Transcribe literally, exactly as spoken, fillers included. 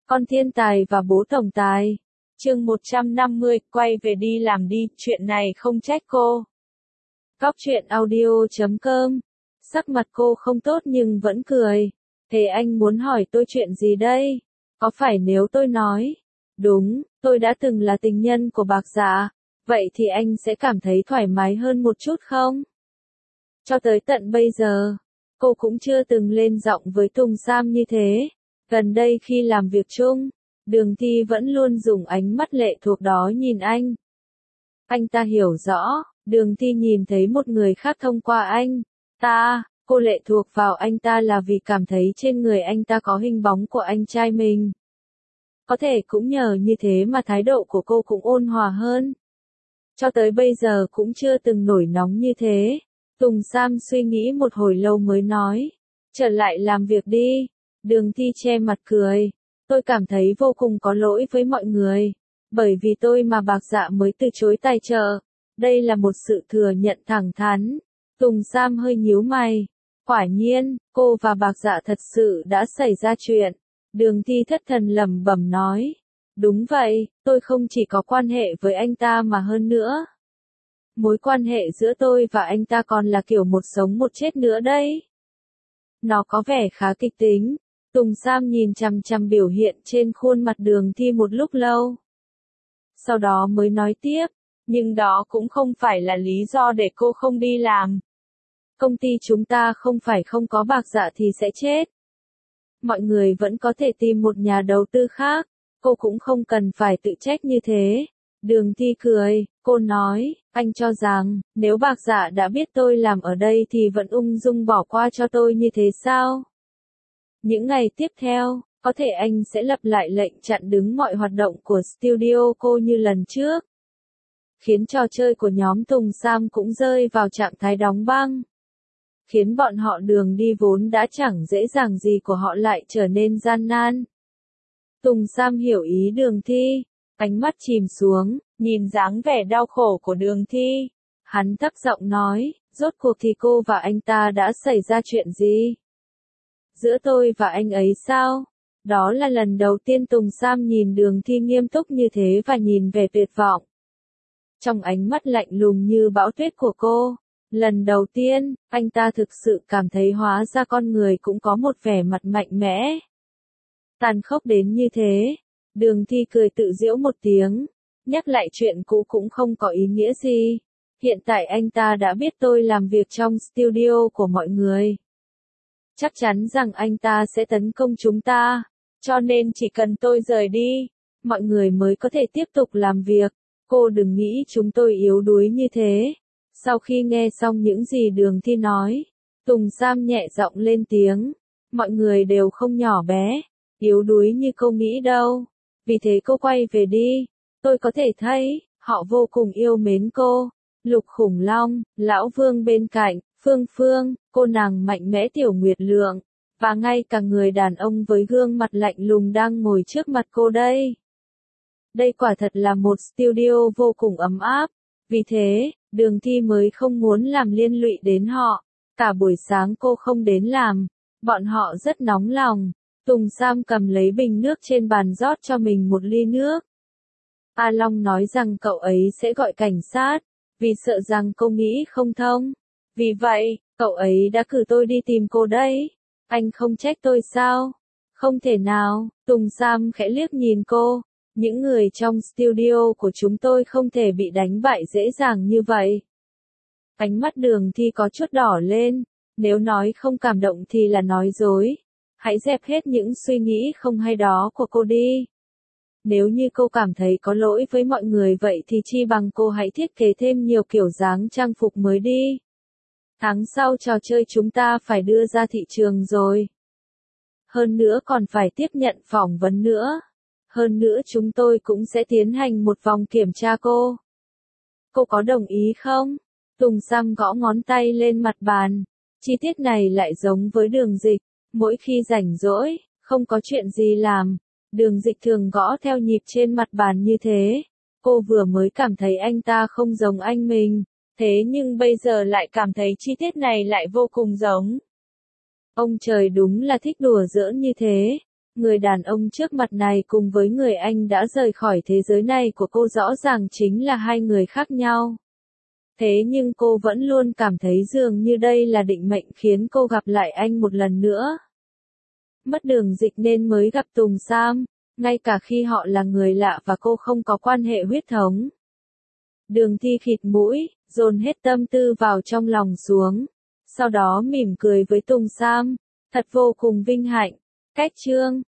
Con thiên tài và bố tổng tài. Chương một trăm năm mươi, quay về đi làm đi, chuyện này không trách cô. Cóc truyện audio chấm com. Sắc mặt cô không tốt nhưng vẫn cười. Thế anh muốn hỏi tôi chuyện gì đây? Có phải nếu tôi nói, đúng, tôi đã từng là tình nhân của Bạc Dạ, vậy thì anh sẽ cảm thấy thoải mái hơn một chút không? Cho tới tận bây giờ, cô cũng chưa từng lên giọng với Tùng Sam như thế. Gần đây khi làm việc chung, Đường Thi vẫn luôn dùng ánh mắt lệ thuộc đó nhìn anh. Anh ta hiểu rõ, Đường Thi nhìn thấy một người khác thông qua anh ta, cô lệ thuộc vào anh ta là vì cảm thấy trên người anh ta có hình bóng của anh trai mình. Có thể cũng nhờ như thế mà thái độ của cô cũng ôn hòa hơn. Cho tới bây giờ cũng chưa từng nổi nóng như thế. Tùng Sam suy nghĩ một hồi lâu mới nói, trở lại làm việc đi. Đường Thi che mặt cười, tôi cảm thấy vô cùng có lỗi với mọi người, bởi vì tôi mà Bạc Dạ mới từ chối tài trợ. Đây là một sự thừa nhận thẳng thắn. Tùng Sam hơi nhíu mày, quả nhiên, cô và Bạc Dạ thật sự đã xảy ra chuyện. Đường Thi thất thần lẩm bẩm nói, đúng vậy, tôi không chỉ có quan hệ với anh ta mà hơn nữa. Mối quan hệ giữa tôi và anh ta còn là kiểu một sống một chết nữa đấy. Nó có vẻ khá kịch tính. Tùng Sam nhìn chằm chằm biểu hiện trên khuôn mặt Đường Thi một lúc lâu. Sau đó mới nói tiếp, nhưng đó cũng không phải là lý do để cô không đi làm. Công ty chúng ta không phải không có Bạc Dạ thì sẽ chết. Mọi người vẫn có thể tìm một nhà đầu tư khác, cô cũng không cần phải tự trách như thế. Đường Thi cười, cô nói, anh cho rằng, nếu Bạc Dạ đã biết tôi làm ở đây thì vẫn ung dung bỏ qua cho tôi như thế sao? Những ngày tiếp theo, có thể anh sẽ lặp lại lệnh chặn đứng mọi hoạt động của studio cô như lần trước. Khiến trò chơi của nhóm Tùng Sam cũng rơi vào trạng thái đóng băng. Khiến bọn họ đường đi vốn đã chẳng dễ dàng gì của họ lại trở nên gian nan. Tùng Sam hiểu ý Đường Thi, ánh mắt chìm xuống, nhìn dáng vẻ đau khổ của Đường Thi. Hắn thấp giọng nói, rốt cuộc thì cô và anh ta đã xảy ra chuyện gì? Giữa tôi và anh ấy sao? Đó là lần đầu tiên Tùng Sam nhìn Đường Thi nghiêm túc như thế và nhìn về tuyệt vọng. Trong ánh mắt lạnh lùng như bão tuyết của cô, lần đầu tiên, anh ta thực sự cảm thấy hóa ra con người cũng có một vẻ mặt mạnh mẽ. Tàn khốc đến như thế. Đường Thi cười tự giễu một tiếng, nhắc lại chuyện cũ cũng không có ý nghĩa gì. Hiện tại anh ta đã biết tôi làm việc trong studio của mọi người. Chắc chắn rằng anh ta sẽ tấn công chúng ta, cho nên chỉ cần tôi rời đi, mọi người mới có thể tiếp tục làm việc. Cô đừng nghĩ chúng tôi yếu đuối như thế. Sau khi nghe xong những gì Đường Thi nói, Tùng Sam nhẹ giọng lên tiếng, mọi người đều không nhỏ bé, yếu đuối như cô nghĩ đâu. Vì thế cô quay về đi, tôi có thể thấy, họ vô cùng yêu mến cô. Lục Khủng Long, Lão Vương bên cạnh, Phương Phương, cô nàng mạnh mẽ Tiểu Nguyệt Lượng, và ngay cả người đàn ông với gương mặt lạnh lùng đang ngồi trước mặt cô đây. Đây quả thật là một studio vô cùng ấm áp, vì thế, Đường Thi mới không muốn làm liên lụy đến họ. Cả buổi sáng cô không đến làm, bọn họ rất nóng lòng. Tùng Sam cầm lấy bình nước trên bàn rót cho mình một ly nước. A Long nói rằng cậu ấy sẽ gọi cảnh sát, vì sợ rằng cô nghĩ không thông. Vì vậy, cậu ấy đã cử tôi đi tìm cô đấy. Anh không trách tôi sao? Không thể nào. Tùng Sam khẽ liếc nhìn cô. Những người trong studio của chúng tôi không thể bị đánh bại dễ dàng như vậy. Ánh mắt Đường Thi có chút đỏ lên. Nếu nói không cảm động thì là nói dối. Hãy dẹp hết những suy nghĩ không hay đó của cô đi. Nếu như cô cảm thấy có lỗi với mọi người vậy thì chi bằng cô hãy thiết kế thêm nhiều kiểu dáng trang phục mới đi. Tháng sau trò chơi chúng ta phải đưa ra thị trường rồi. Hơn nữa còn phải tiếp nhận phỏng vấn nữa. Hơn nữa chúng tôi cũng sẽ tiến hành một vòng kiểm tra cô. Cô có đồng ý không? Tùng Sam gõ ngón tay lên mặt bàn. Chi tiết này lại giống với Đường Dịch. Mỗi khi rảnh rỗi, không có chuyện gì làm, Đường Dịch thường gõ theo nhịp trên mặt bàn như thế. Cô vừa mới cảm thấy anh ta không giống anh mình, thế nhưng bây giờ lại cảm thấy chi tiết này lại vô cùng giống. Ông trời đúng là thích đùa giỡn như thế. Người đàn ông trước mặt này cùng với người anh đã rời khỏi thế giới này của cô rõ ràng chính là hai người khác nhau. Thế nhưng cô vẫn luôn cảm thấy dường như đây là định mệnh khiến cô gặp lại anh một lần nữa. Mất đường dịch nên mới gặp Tùng Sam, ngay cả khi họ là người lạ và cô không có quan hệ huyết thống. Đường Thi khịt mũi, dồn hết tâm tư vào trong lòng xuống. Sau đó mỉm cười với Tùng Sam. Thật vô cùng vinh hạnh. Cách chương